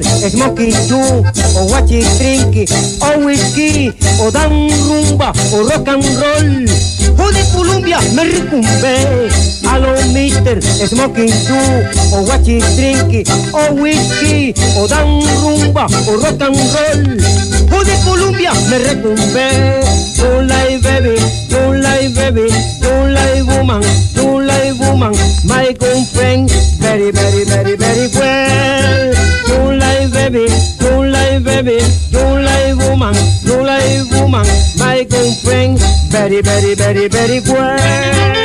smoky too, o guachi trinky, o whisky, o dan rumba, o rock and roll. O de Colombia me recumbé a los mister smoking too, o guachi trinky, o whisky, o dan rumba, o rock and roll. O de Colombia me recumbé. Don't lie baby, don't lie baby, don't lie woman, don't lie woman, my girlfriend very very very very well. Don't lie baby, don't lie baby, don't lie woman, don't lie woman, my girlfriend very very very very well.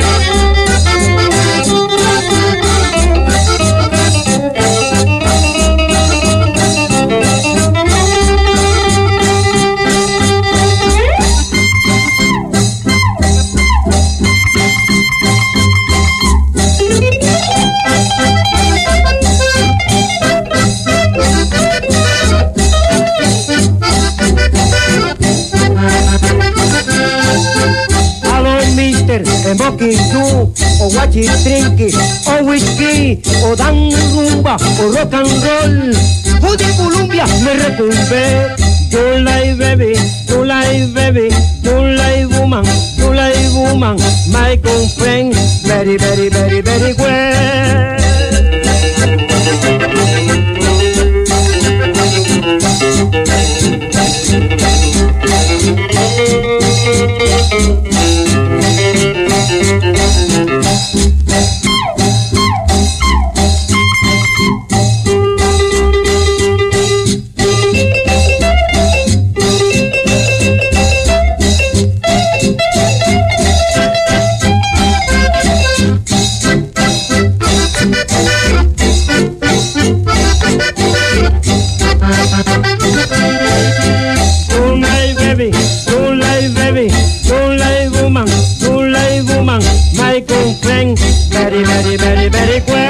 Smoking too, o guachi trinky, o whisky, o dan rumba, o rock and roll. O de Colombia me recumbé. Don't lie baby, don't lie baby, don't lie woman, don't lie woman, my girlfriend very very very very well. My girlfriend very very very very well.